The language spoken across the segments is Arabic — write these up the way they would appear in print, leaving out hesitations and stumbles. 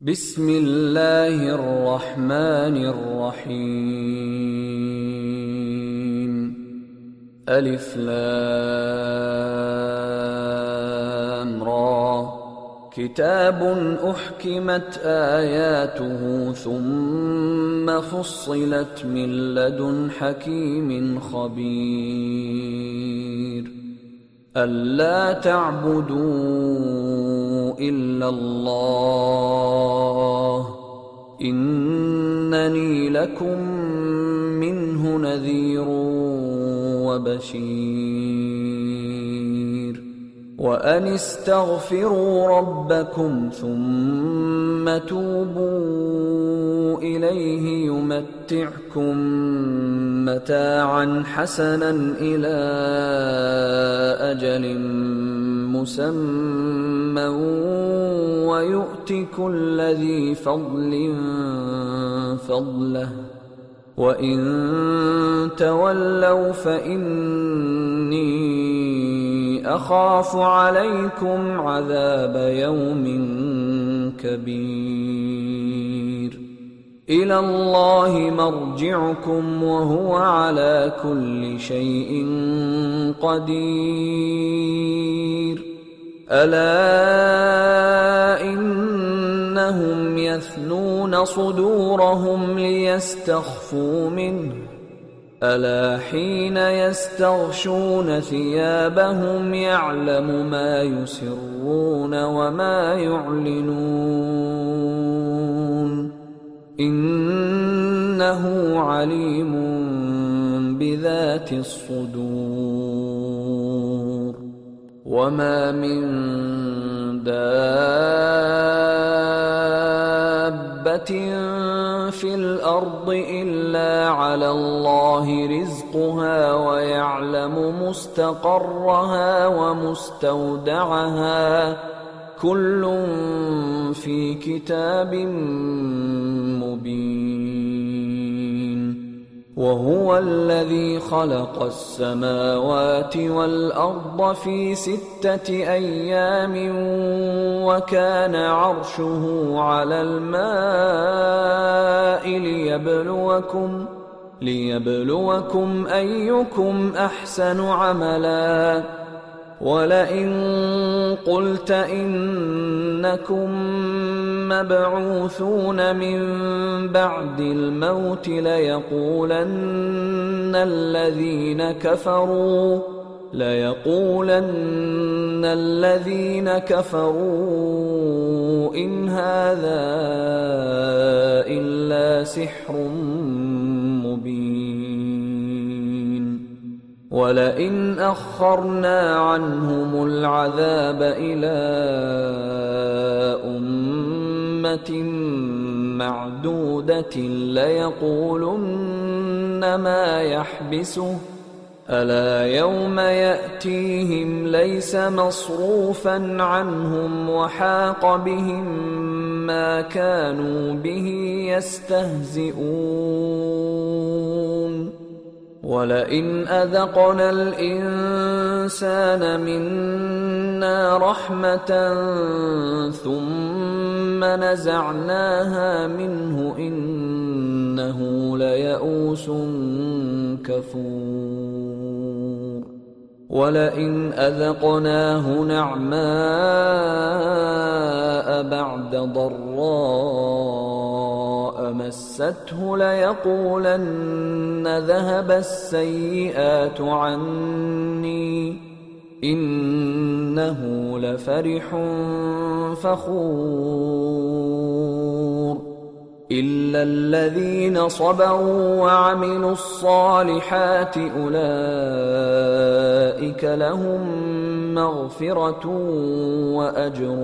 بسم الله الرحمن الرحيم. ألف لام را. كتاب أحكمت آياته ثم فصلت من لدن حكيم خبير. ألا تعبدوا إلا الله إنني لكم منه نذير وبشير. وأن استغفروا ربكم ثم توبوا إليه يمتعكم متاعا حسنا إلى أجل مسمى ويؤت كل ذي فضل فضله وإن تولوا فإني أخاف عليكم عذاب يوم كبير. إلى الله مرجعكم وهو على كل شيء قدير. ألا إنهم يثنون صدورهم ليستخفوا منه ألا حين يستغشون ثيابهم يعلم ما يسرون وما يعلنون إنه عليم بذات الصدور. وما من دابة في الأرض إلا على الله رزقها ويعلم مستقرها ومستودعها كل في كتاب مبين. وهو الذي خلق السماوات والأرض في 6 أيام وكان عرشه على الماء ليبلوكم أيكم أحسن عملا. ولئن قلت إنكم مبعوثون من بعد الموت ليقولن الذين كفروا إن هذا إلا سحر مبين. ولئن أخرنا عنهم العذاب إلى أمة معدودة ليقولن ما يحبسه ألا يوم يأتيهم ليس مصروفا عنهم وحاق بهم ما كانوا به يستهزئون. ولئن أذقنا الإنسان منا رحمة ثم نزعناها منه إنه ليئوس كفور. ولئن أذقناه نعماء بعد ضراء مسته ليقولن ذهب السيئات عني إنه لفرح فخور. إلا الذين صبروا وعملوا الصالحات أولئك لهم مغفرة وأجر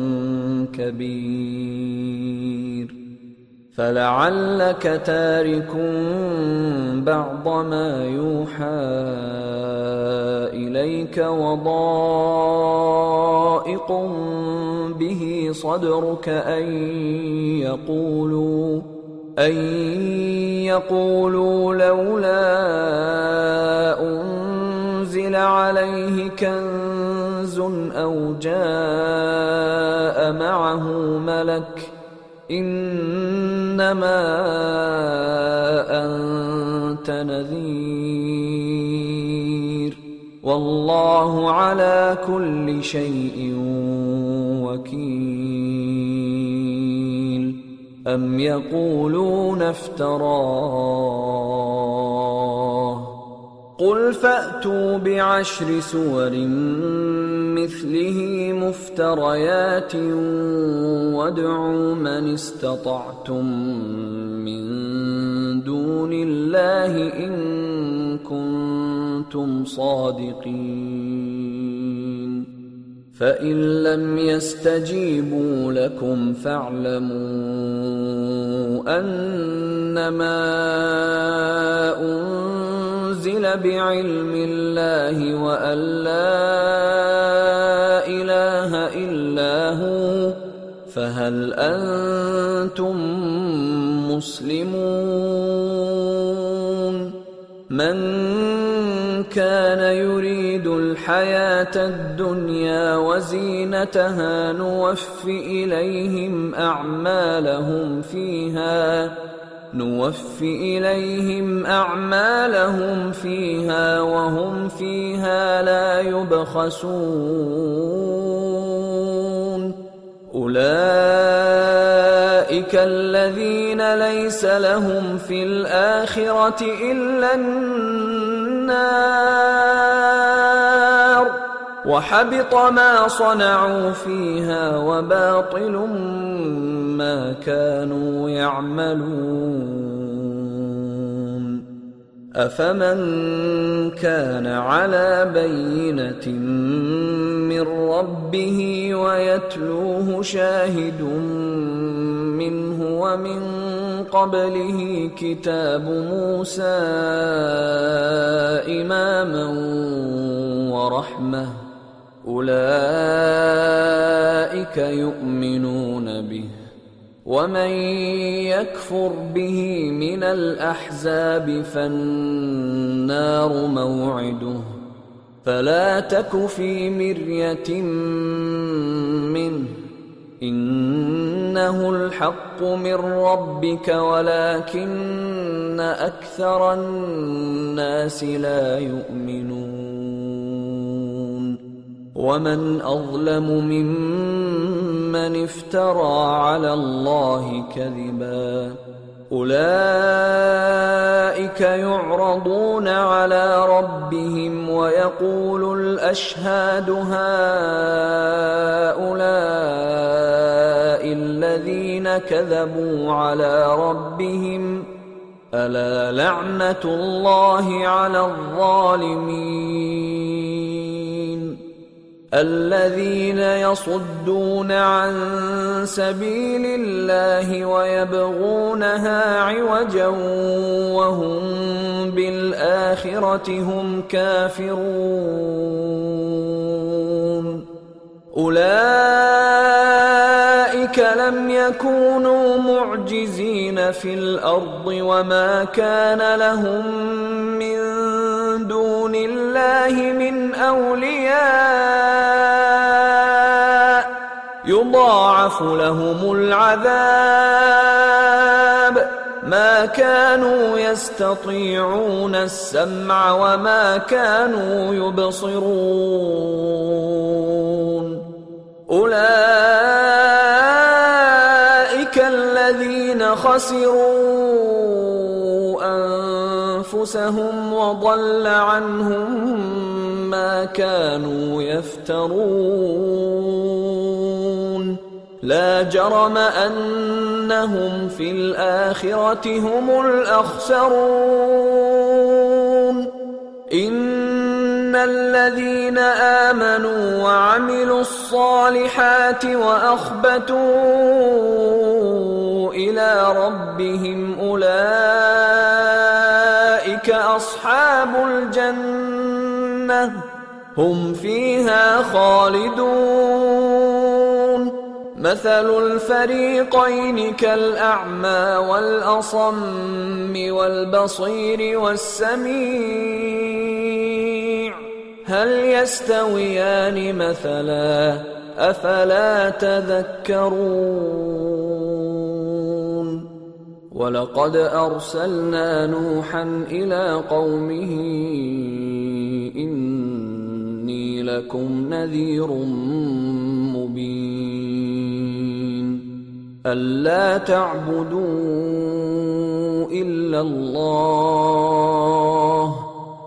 كبير. فلعلك تارك بعض ما يوحى إليك وضائق به صدرك أن يقولوا لولا أنزل عليه كنز أو جاء معه ملك إنما أنت نذير والله على كل شيء وكيل أم يقولون افتراه قل فأتوا ب10 سور مثله مفتريات وادعوا من استطعتم من دون الله إن كنتم صادقين فإن لم يستجيبوا لكم فاعلموا أنما أنزل بعلم الله وأن لا إله إلا هو فهل أنتم مسلمون من كان يريد الحياة الدنيا وزينتها نوفِ إليهم أعمالهم فيها وهم فيها لا يبخسون أولئك الذين ليس لهم في الآخرة إلا النار وحبط ما صنعوا فيها وباطل ما كانوا يعملون أفمن كان على بينة من ربه ويتلوه شاهد منه ومن قبله كتاب موسى إماما ورحمة أولئك يؤمنون به ومن يكفر به من الأحزاب فالنار موعده فلا تك في مرية منه إنه الحق من ربك ولكن أكثر الناس لا يؤمنون ومن أظلم ممن افترى على الله كذبا أولئك يعرضون على ربهم ويقول الأشهاد هؤلاء الذين كذبوا على ربهم ألا لعنة الله على الظالمين الذين يصدون عن سبيل الله ويبغونها عوجا وهم بالآخرة هم كافرون أولئك لم يكونوا معجزين في الأرض وما كان لهم من دون الله من أولياء يضاعف لهم العذاب ما كانوا يستطيعون السمع وما كانوا يبصرون أولئك الذين خسروا أنفسهم وضل عنهم ما كانوا يفترون لا جرم أنهم في الآخرة هم الأخسرون إن الذين آمنوا وعملوا الصالحات وأخبتوا إلى ربهم أولئك أصحاب الجنة هم فيها خالدون مثل الفريقين كالأعمى والأصم والبصير والسميع هل يستويان مثلا أفلا تذكرون ولقد أرسلنا نوحا إلى قومه إني لكم نذير مبين ألا تعبدوا إلا الله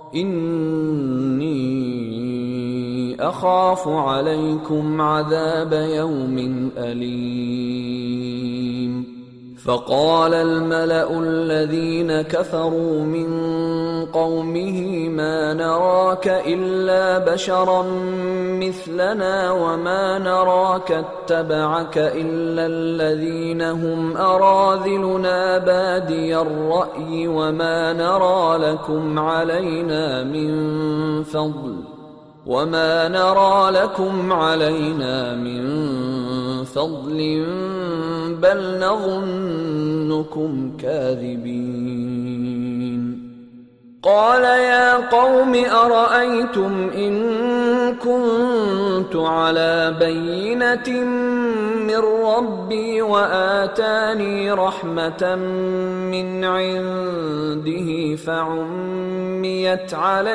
إني أخاف عليكم عذاب يوم أليم فقال الملأ الذين كفروا من قومه ما نراك إلا بشرا مثلنا وما نراك اتبعك إلا الذين هم أراذلنا بادي الرأي وما نرى لكم علينا من فضل بل نظنكم كاذبين قال يا قوم أرأيتم إن كنت على بينة من ربي وآتاني رحمة من عنده فعميت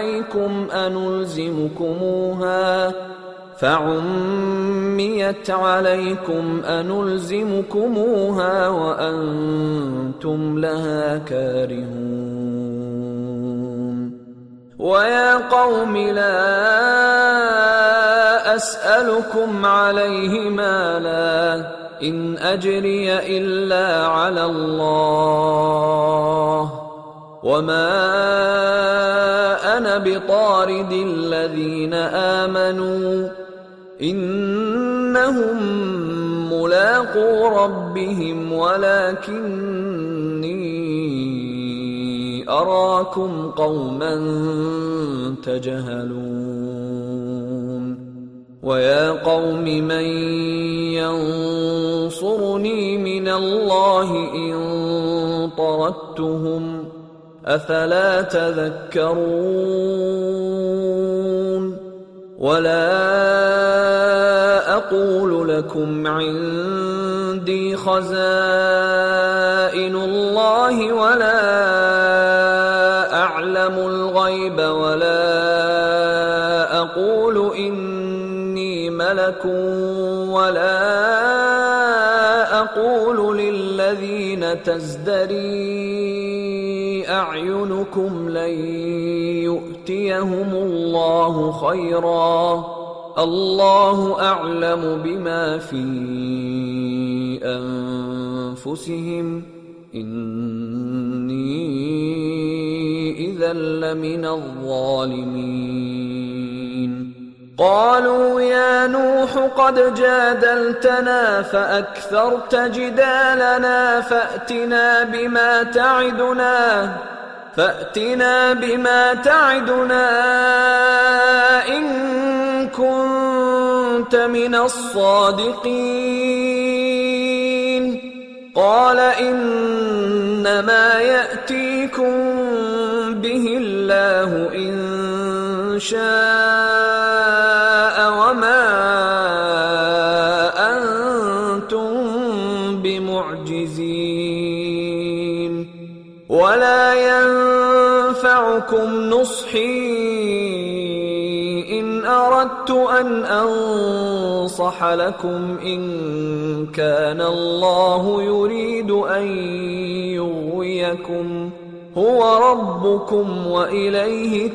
عليكم أنلزمكموها وأنتم لها كارهون ويا قوم لا أسألكم عليه مالا إن أجري إلا على الله وما أنا بطارد الذين آمنوا إنهم ملاقو ربهم ولكني أراكم قوما تجهلون ويا قوم من ينصرني من الله إن طردتهم أفلا تذكرون ولا أقول لكم عندي خزائن الله ولا أعلم الغيب ولا أقول إني ملك ولا أقول للذين تزدري أعينكم لن يؤتيهم الله خيرا الله أعلم بما في أنفسهم إني إذا لمن الظالمين قالوا يا نوح قد جادلتنا فأكثرت جدالنا فأتنا بما تعدنا إن كنت من الصادقين قال إنما يأتيكم به الله إن شاء وما أنتم بمعجزين ولا ينفعكم نصحي إن أردت أن أنصح لكم إن كان الله يريد أن يغويكم هو ربكم وإليه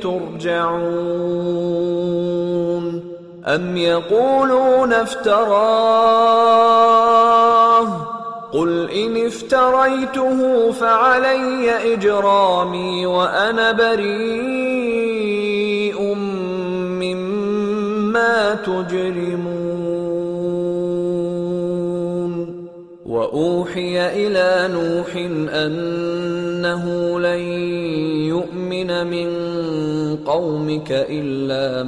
ترجعون أم يقولون افتراه قل إن افتريته فعلي إجرامي وأنا بريء مما تجرمون وأوحي إلى نوح أنه لن يؤمن من قومك إلا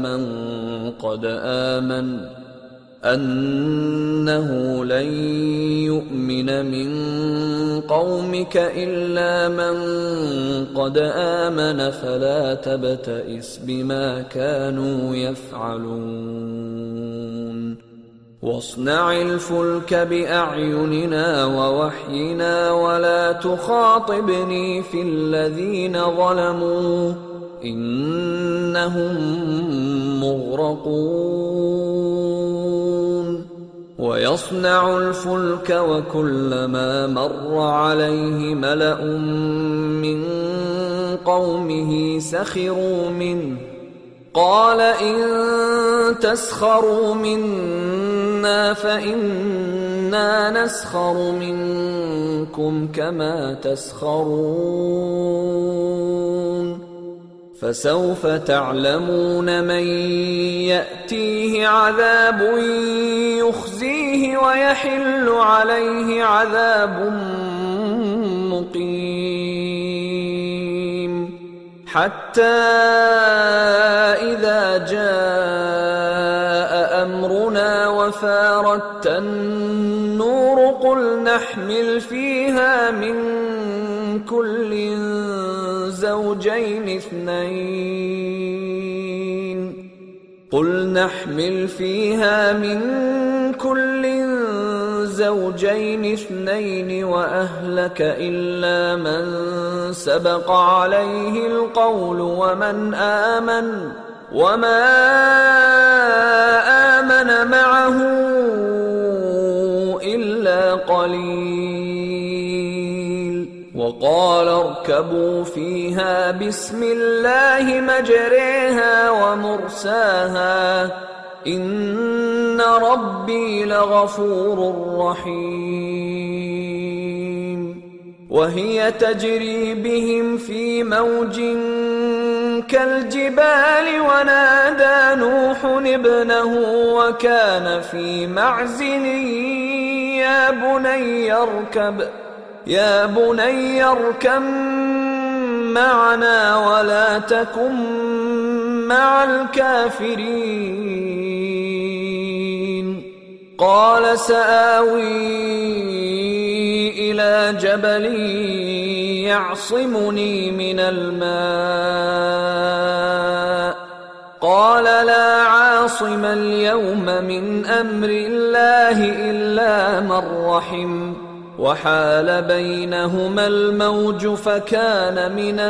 من قد آمن فلا تبتئس بما كانوا يفعلون واصنع الفلك بأعيننا ووحينا ولا تخاطبني في الذين ظلموا إنهم مغرقون ويصنع الفلك وكلما مر عليه ملأ من قومه سخروا منه قال إن تسخروا منا فإنا نسخر منكم كما تسخرون فسوف تعلمون من يأتيه عذاب يخزيه ويحل عليه عذاب مقيم حتى إذا جاء أمرنا وفارت النور قل نحمل فيها من كل زوجين اثنين وأهلك إلا من سبق عليه القول وما آمن معه إلا قليل وقال اركبوا فيها بسم الله مجريها ومرساها إن ربي لغفور رحيم وهي تجري بهم في موج كالجبال ونادى نوح ابنه وكان في معزل يا بني اركب معنا ولا تكن مع الكافرين قال سآوي إلى جبل يعصمني من الماء قال لا عاصم اليوم من أمر الله إلا من رحم وحال بينهما الموج فكان من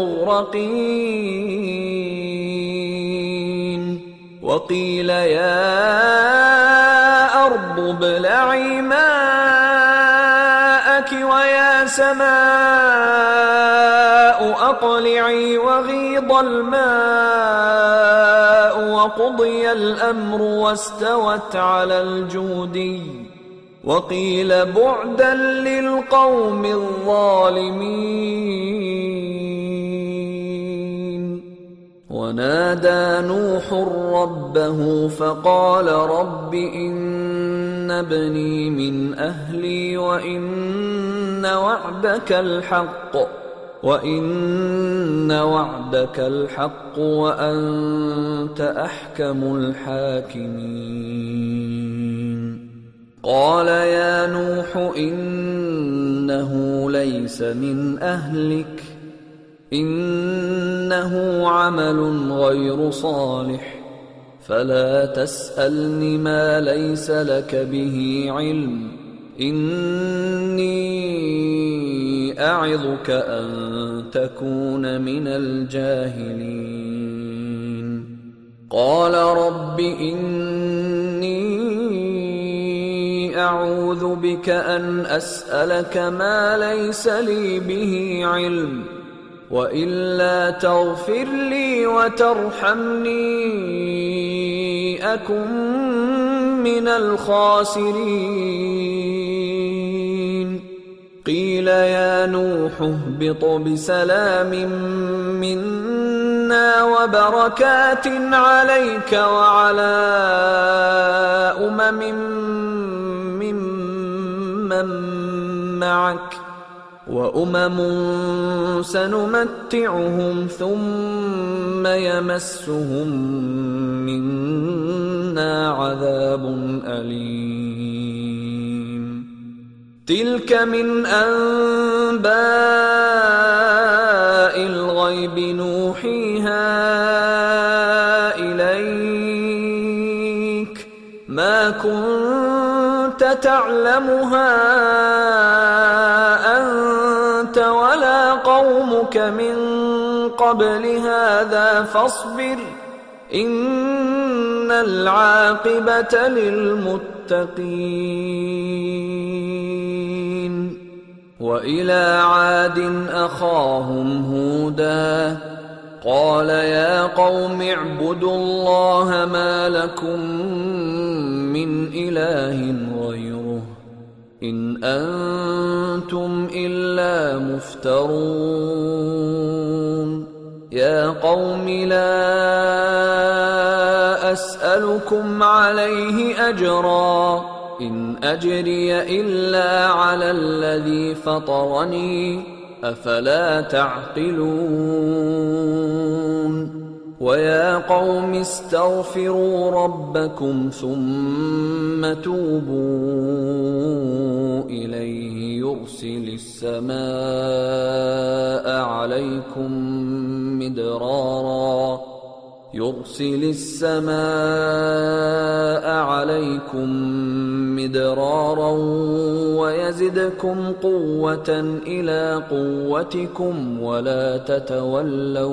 المغرقين وقيل يا أرض ابلعي ماءك ويا سماء أقلعي وغيض الماء وقضي الأمر واستوت على الجودي وقيل بعدا للقوم الظالمين ونادى نوح ربه فقال رب إن ابني من أهلي وإن وعدك الحق وأنت أحكم الحاكمين قال يا نوح إنه ليس من أهلك إنه عمل غير صالح فلا تسألني ما ليس لك به علم إني أعظك أن تكون من الجاهلين قال رب إني أعوذ بك أن أسألك ما ليس لي به علم وإلا تغفر لي وترحمني أكن من الخاسرين قيل يا نوح اهبط بسلام منا وبركات عليك وعلى معك وأمم سنمتعهم ثم يمسهم منا عذاب أليم تلك من أنباء الغيب نوحيها إليك ما كنت تعلمها أنت ولا قومك من قبل هذا فاصبر إن العاقبة للمتقين. وإلى عاد أخاهم هودا قال يا قوم اعبدوا الله ما لكم من إله غيره إن أنتم إلا مفترون. يا قوم لا أسألكم عليه أجرا إن أجري إلا على الذي فطرني أفلا تعقلون. ويا قوم استغفروا ربكم ثم توبوا إليه يرسل السماء عليكم مدرارا ويزدكم قوة إلى قوتكم ولا تتولوا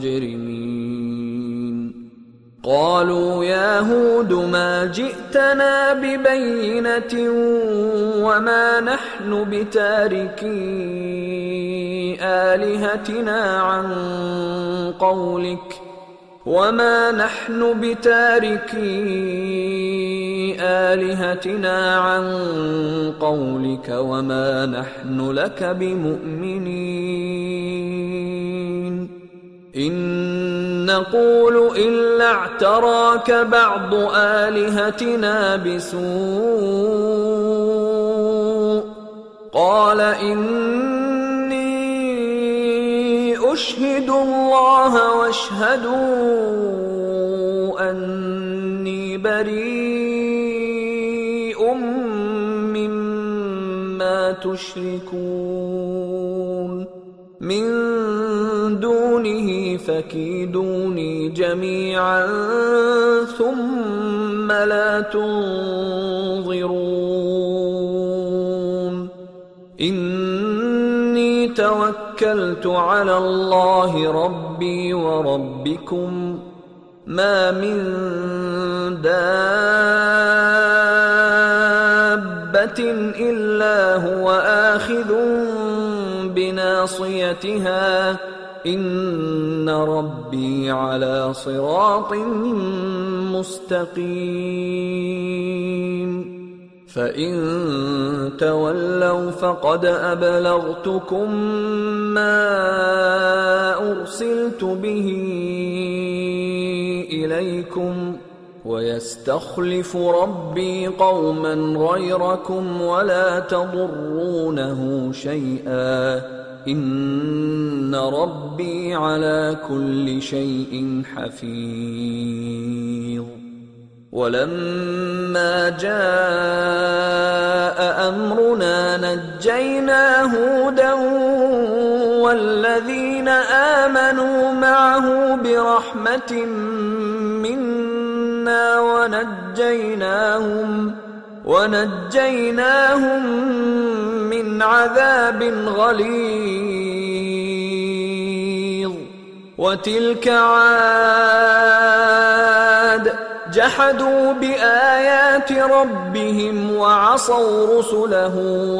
مجرمين. قالوا يا هود ما جئتنا ببينة وما نحن بتاركي آلهتنا عن قولك وما نحن لك بمؤمنين. إن نقول إلا اعتراك بعض آلهتنا بسوء قال إني أشهد الله واشهدوا أني بريء مما تشركون من دونه فكيدوني جميعا ثم لا تنظرون. إني توكلت على الله ربي وربكم ما من دابة إلا هو آخذ بناصيتها إن ربي على صراط مستقيم. فإن تولوا فقد أبلغتكم ما أرسلت به إليكم ويستخلف ربي قوما غيركم ولا تضرونه شيئا إن ربي على كل شيء حفيظ. ولما جاء أمرنا نجينا هودا والذين آمنوا معه برحمة منا ونجيناهم من عذاب غليظ. وتلك عاد جحدوا بآيات ربهم وعصوا رسله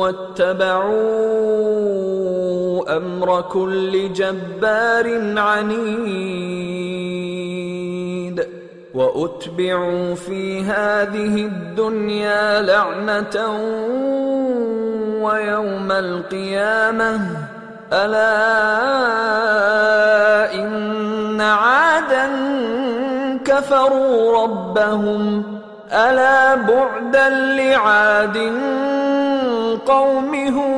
واتبعوا أمر كل جبار عنيد. وأتبعوا في هذه الدنيا لعنة ويوم القيامة ألا إن عادا كفروا ربهم ألا بعدا لعاد قوم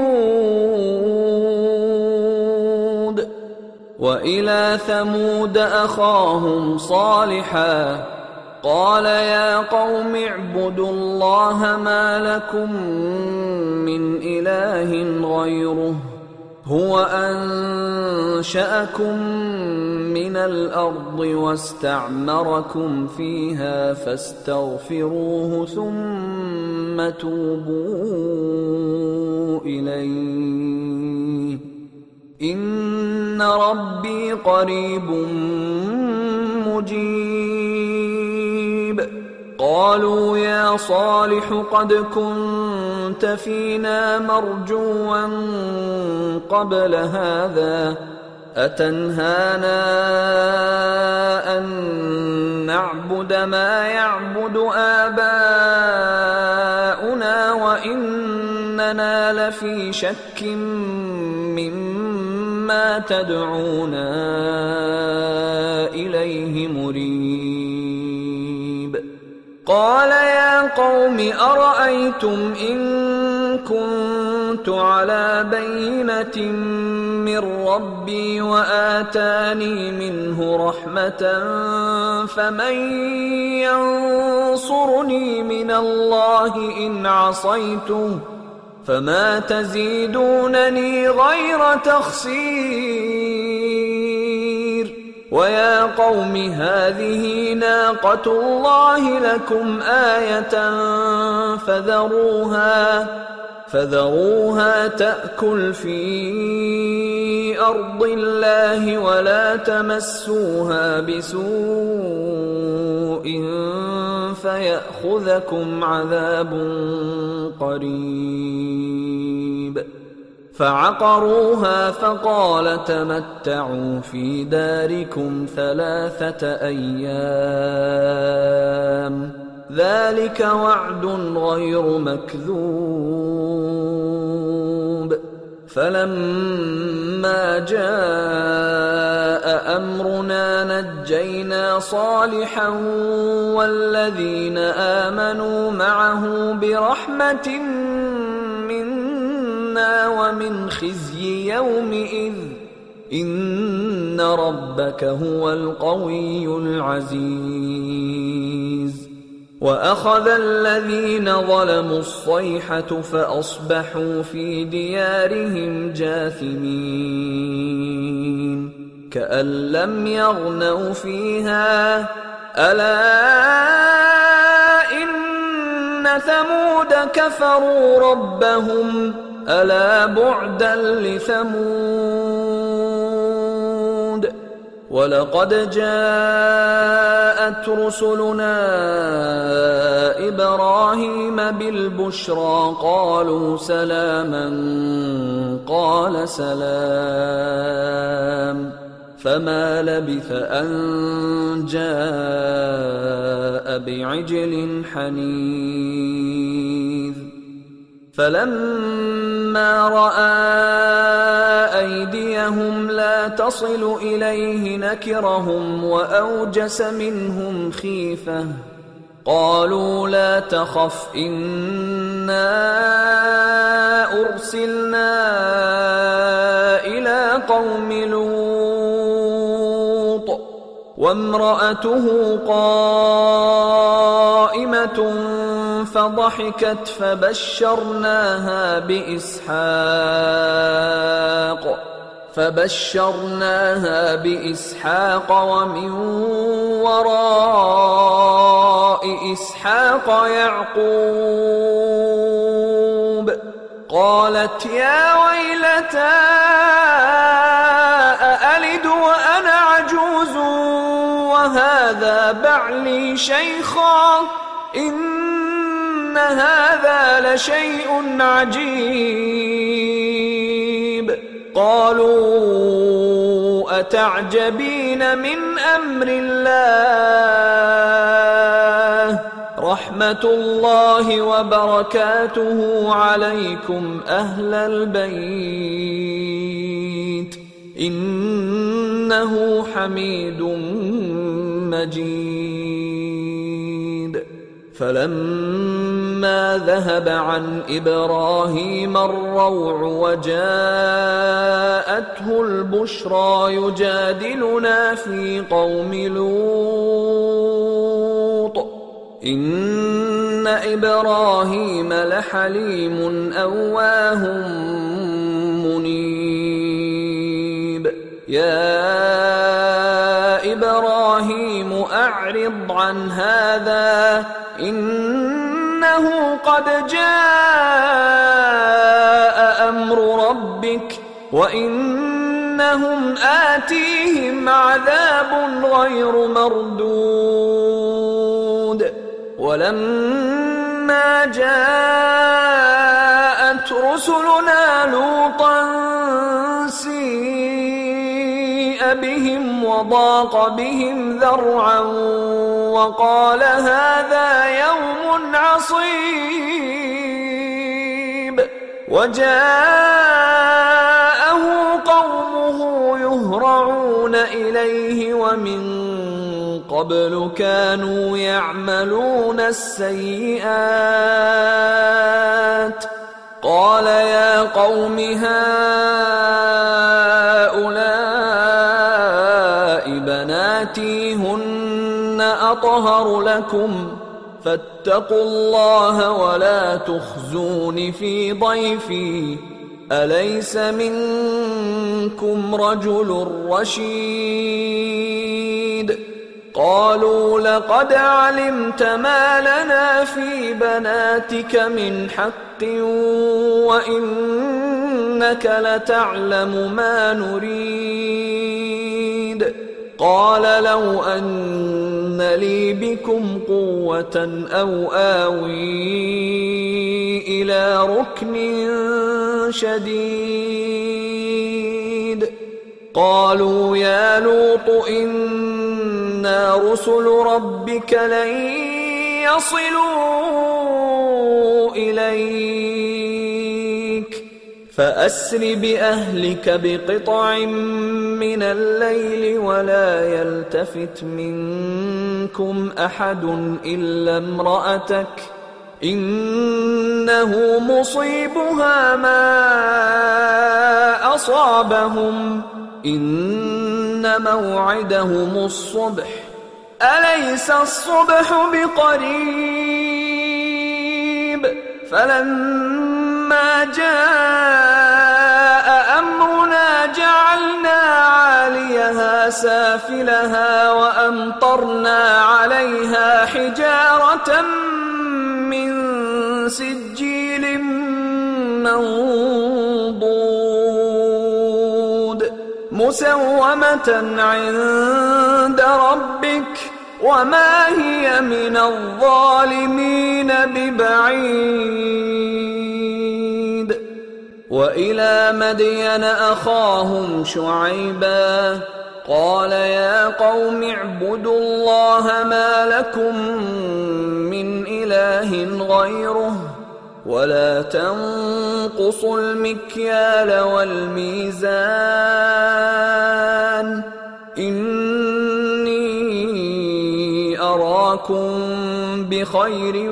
هود. وإلى ثمود أخاهم صالحا قال يا قوم اعبدوا الله ما لكم من إله غيره هو أنشأكم من الأرض واستعمركم فيها فاستغفروه ثم توبوا إليه إن ربي قريب مجيب. قالوا يا صالح قد كنت فينا مرجوا قبل هذا أتنهانا أن نعبد ما يعبد آباؤنا وإننا لفي شك مما تدعونا إليه مريب. قال يا قوم أرأيتم إن كنت على بينة من ربي وآتاني منه رحمة فمن ينصرني من الله إن عصيته فما تزيدونني غير تخسير. ويا قوم هذه ناقة الله لكم آية فذروها تأكل في أرض الله ولا تمسوها بسوء فيأخذكم عذاب قريب. فعقروها فقال تمتعوا في داركم 3 أيام ذلك وعد غير مكذوب. فلما جاء أمرنا نجينا صالحا والذين آمنوا معه برحمة منا ومن خزي يومئذ إن ربك هو القوي العزيز. وأخذ الذين ظلموا الصيحة فأصبحوا في ديارهم جاثمين كأن لم يغنوا فيها ألا إن ثمود كفروا ربهم ألا بعدا لثمود. ولقد جاءت رسلنا إبراهيم بالبشرى قالوا سلاما قال سلام فما لبث أن جاء بعجل حنيذ. فلما رأى أيديهم لا تصل إليه نكرهم وأوجس منهم خيفة قالوا لا تخف إنا أرسلنا إلى قوم لوط وامرأته قائمة فضحكت فبشرناها بإسحاق ومن وراء إسحاق يعقوب. قالت يا ويلتى أألد وأنا عجوز وهذا بعلي شيخا إن هذا لشيء عجيب. قالوا أتعجبين من أمر الله رحمة الله وبركاته عليكم أهل البيت إنه حميد مجيد. فلما ذهب عن إبراهيم الروع وجاءته البشرى يجادلنا في قوم لوط إن إبراهيم لحليم أواه منيب. يا إبراهيم أعرض عن هذا إنه قد جاء أمر ربك وإنهم آتيهم عذاب غير مردود ولما جاءت رسلنا لوطا سيء بهم وضاق بهم ذرعا وقال هذا يوم عصيب وجاءه قومه يهرعون إليه ومن قبل كانوا يعملون السيئات قال يا قوم هؤلاء بناتي هن أطهر لكم فاتقوا الله ولا تخزون في ضيفي أليس منكم رجل رشيد قالوا لقد علمت ما لنا في بناتك من حق وإنك لتعلم ما نريد قال لو أن لي بكم قوة أو آوي إلى ركن شديد قالوا يا لوط إنا رسل ربك لن يصلوا إليك فأسر بأهلك بقطع من الليل ولا يلتفت منكم أحد إلا امرأتك إنه مصيبها ما أصابهم إن موعدهم الصبح أليس الصبح بقريب فلما جاء أمرنا جعلنا عاليها سافلها وأمطرنا عليها حجارة من سجيل منضود مسومة عند ربك وما هي من الظالمين ببعيد وإلى مدين أخاهم شعيبا قال يا قوم اعبدوا الله ما لكم من إله غيره ولا تنقصوا المكيال والميزان إني أراكم بخير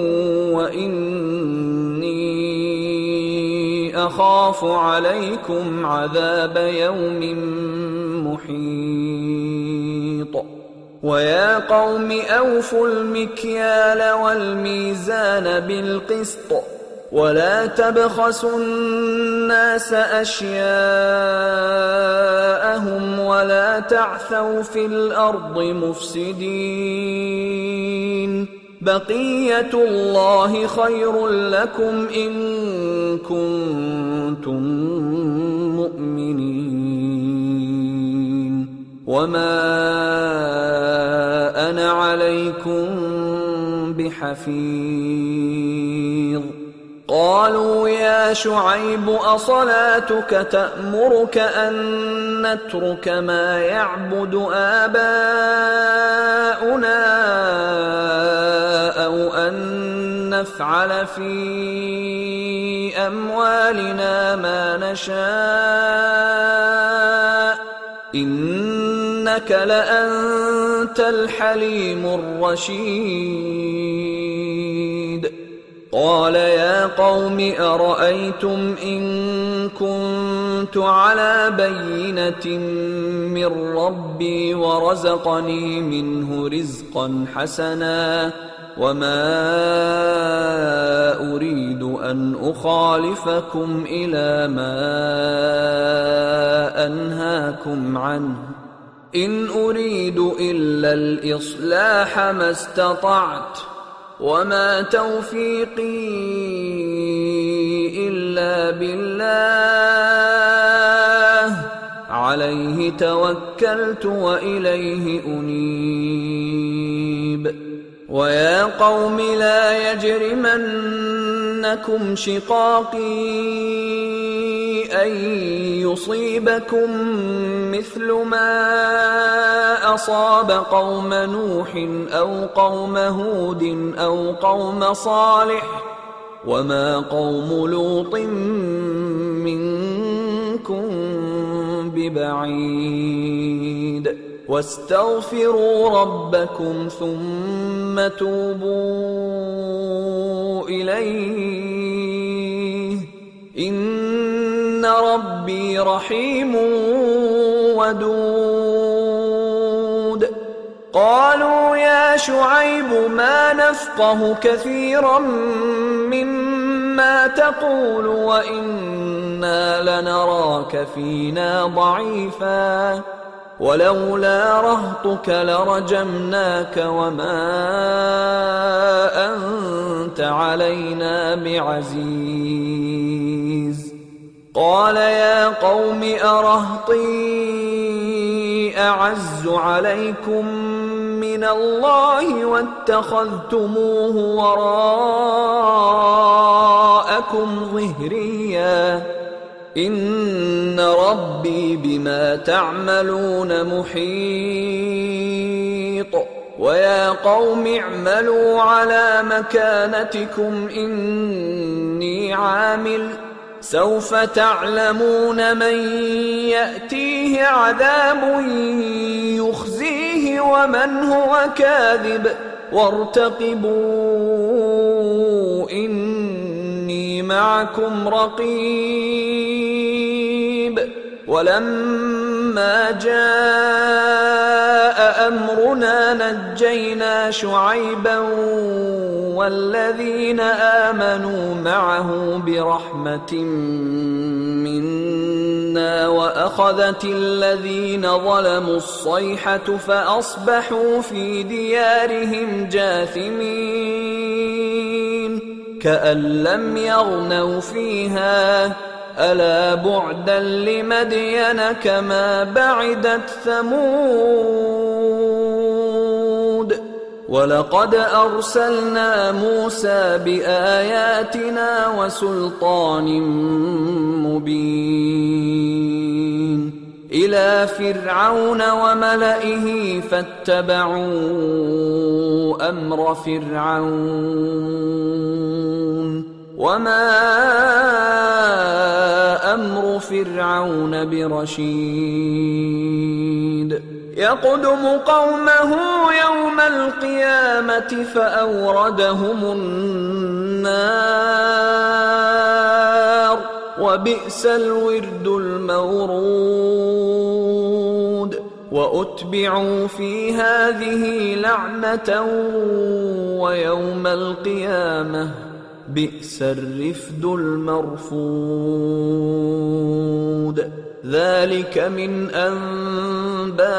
وإني أخاف عليكم عذاب يوم محيط ويا قوم أوفوا المكيال والميزان بالقسط ولا تبخسوا الناس أشياءهم ولا تعثوا في الأرض مفسدين بقية الله خير لكم إن كنتم مؤمنين وما أنا عليكم بحفيظ قالوا يا شعيب أصلاتك تأمرك أن نترك ما يعبد آباؤنا أو أن نفعل في أموالنا ما نشاء إنك لأنت الحليم الرشيد قال يا قوم أرأيتم إن كنت على بينة من ربي ورزقني منه رزقا حسنا وما أريد أن أخالفكم إلى ما أنهاكم عنه إن أريد إلا الإصلاح ما استطعت وما توفيقي إلا بالله عليه توكلت وإليه أنيب ويا قوم لا يجرمنكم شقاقي أن يصيبكم مثل ما أصاب قوم نوح أو قوم هود أو قوم صالح وما قوم لوط منكم ببعيد واستغفروا ربكم ثم توبوا إليه إن ربي رحيم ودود قالوا يا شعيب ما نفقه كثيرا مما تقول وإنا لنراك فينا ضعيفا ولولا رهطك لرجمناك وما أنت علينا بعزيز قال يا قوم أرهطي أعز عليكم من الله واتخذتموه وراءكم ظهريا إن ربي بما تعملون محيط ويا قوم اعملوا على مكانتكم إني عامل سوف تعلمون من يأتيه عذاب يخزيه ومن هو كاذب وارتقبوا إني معكم رقيب ولما جاء أمرنا نجينا شعيبا والذين آمنوا معه برحمة منا وأخذت الذين ظلموا الصيحة فأصبحوا في ديارهم جاثمين كأن لم يغنوا فيها ألا بعدا لمدين كما بعدت ثمود ولقد أرسلنا موسى بآياتنا وسلطان مبين إلى فرعون وملئه فاتبعوا أمر فرعون وما أمر فرعون برشيد يقدم قومه يوم القيامة فأوردهم النار وبئس الورد المورود وأتبعوا في هذه لعنة ويوم القيامة بئس الرفد المرفود ذلك من أنباء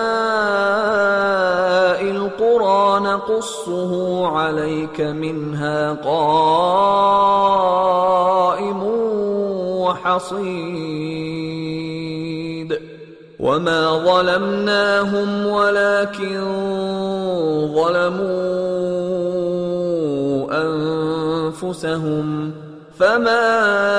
القرى نقصه عليك منها قائم وحصيد وما ظلمناهم ولكن ظلموا أنفسهم فما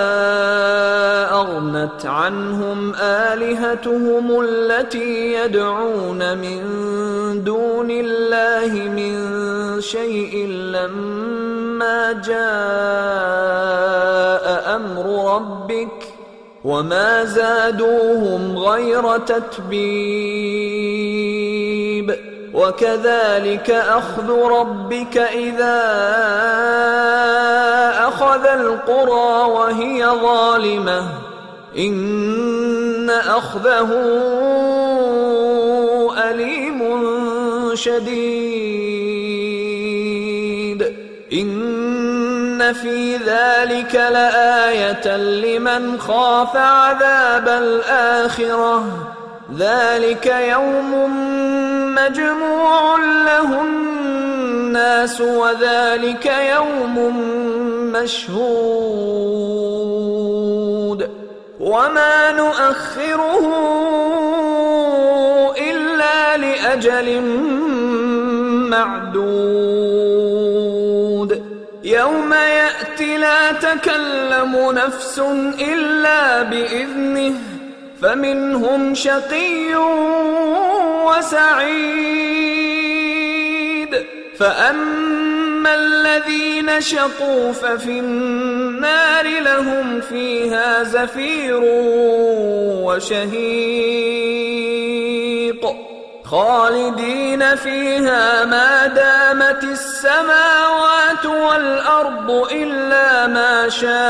أغنت عنهم آلهتهم التي يدعون من دون الله من شيء لما جاء أمر ربك وما زادوهم غير تتبيب وكذلك أخذ ربك إذا أخذ القرى وهي ظالمة إن أخذه أليم شديد إن في ذلك لآية لمن خاف عذاب الآخرة ذلك يوم مجموع له الناس وذلك يوم مشهود وما نؤخره إلا لأجل معدود يوم يأتي لا تكلم نفس إلا بإذنه فمنهم شقي وسعيد فأما الذين شقوا ففي النار لهم فيها زفير وشهيق خالدين فيها ما دامت السماوات والأرض إلا ما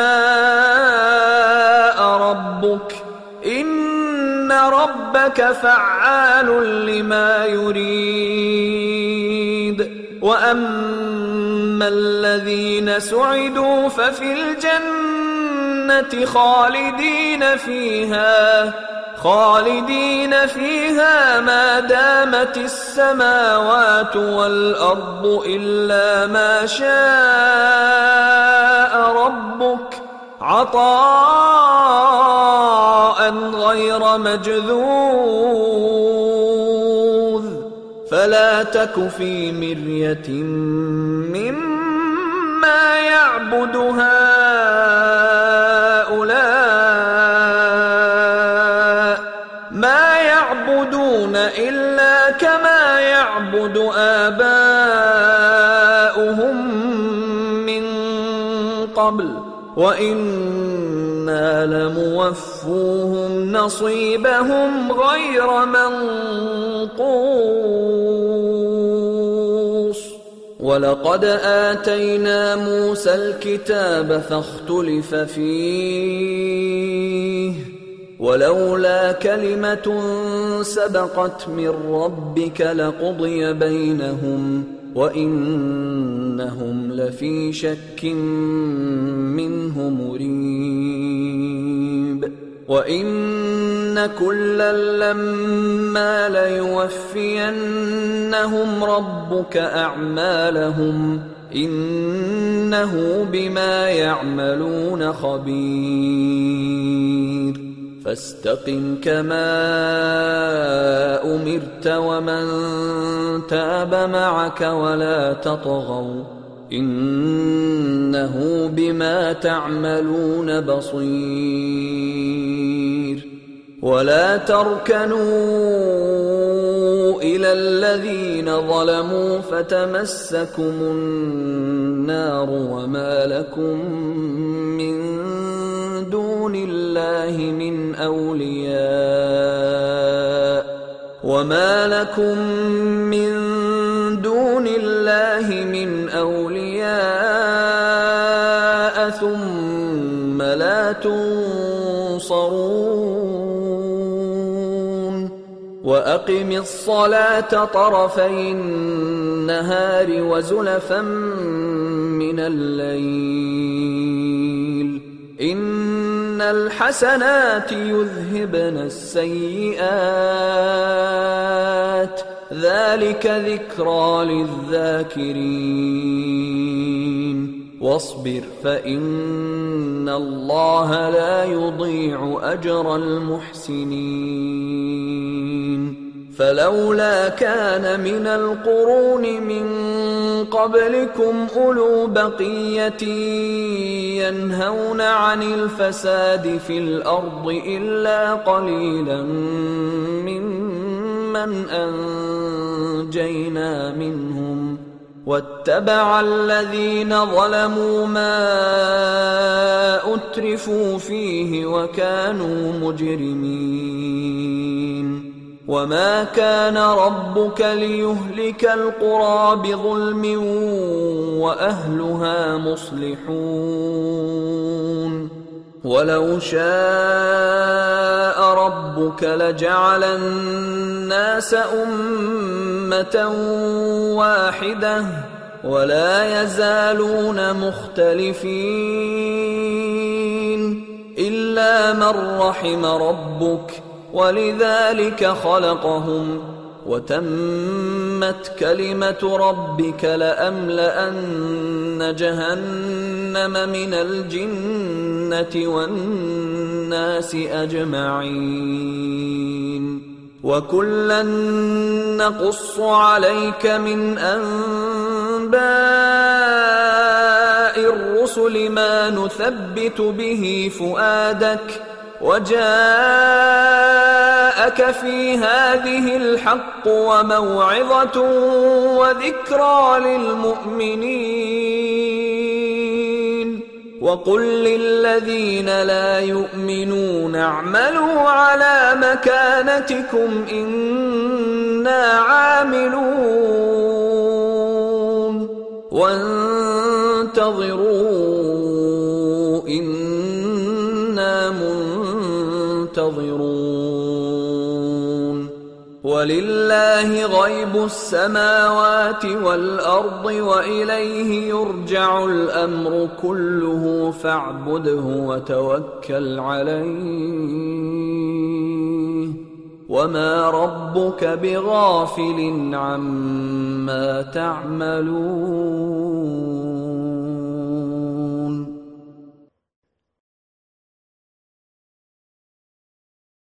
شاء ربك إن ربك فعال لما يريد وأما الذين سعدوا ففي الجنة خالدين فيها ما دامت السماوات والأرض إلا ما شاء ربك عطاء غير مجذوذ فلا تك في مرية مما يعبد هؤلاء ما يعبدون إلا كما يعبد آباؤهم من قبل وإنا لموفوهم نصيبهم غير منقوص ولقد آتينا موسى الكتاب فاختلف فيه ولولا كلمة سبقت من ربك لقضي بينهم وإنهم لفي شك منه مريب وإن كلا لما ليوفينهم ربك أعمالهم إنه بما يعملون خبير فاستقم كما أمرت ومن تاب معك ولا تطغوا إنه بما تعملون بصير ولا تركنوا إلى الذين ظلموا فتمسكم النار وما لكم من دون الله من أولياء ثم لا تنصرون وأقم الصلاة طرفي النهار وزلفا من الليل إن الحسنات يذهبن السيئات ذلك ذكرى للذاكرين واصبر فإن الله لا يضيع أجر المحسنين فلولا كان من القرون من قبلكم أولو بقية ينهون عن الفساد في الأرض إلا قليلا ممن أنجينا منهم واتبع الذين ظلموا ما أترفوا فيه وكانوا مجرمين وما كان ربك ليهلك القرى بظلم وأهلها مصلحون ولو شاء ربك لجعل الناس أمة واحدة ولا يزالون مختلفين إلا من رحم ربك ولذلك خلقهم وتمت كلمة ربك لأملأن جهنم من الجنة والناس أجمعين وكلا نقص عليك من أنباء الرسل ما نثبت به فؤادك وجاءك في هذه الحق وموعظة وذكرى للمؤمنين وقل للذين لا يؤمنون اعملوا على مكانتكم إنا عاملون وانتظروا إنا منتظرون ولله غيب السماوات والأرض وإليه يرجع الأمر كله فاعبده وتوكل عليه وما ربك بغافل عما تعملون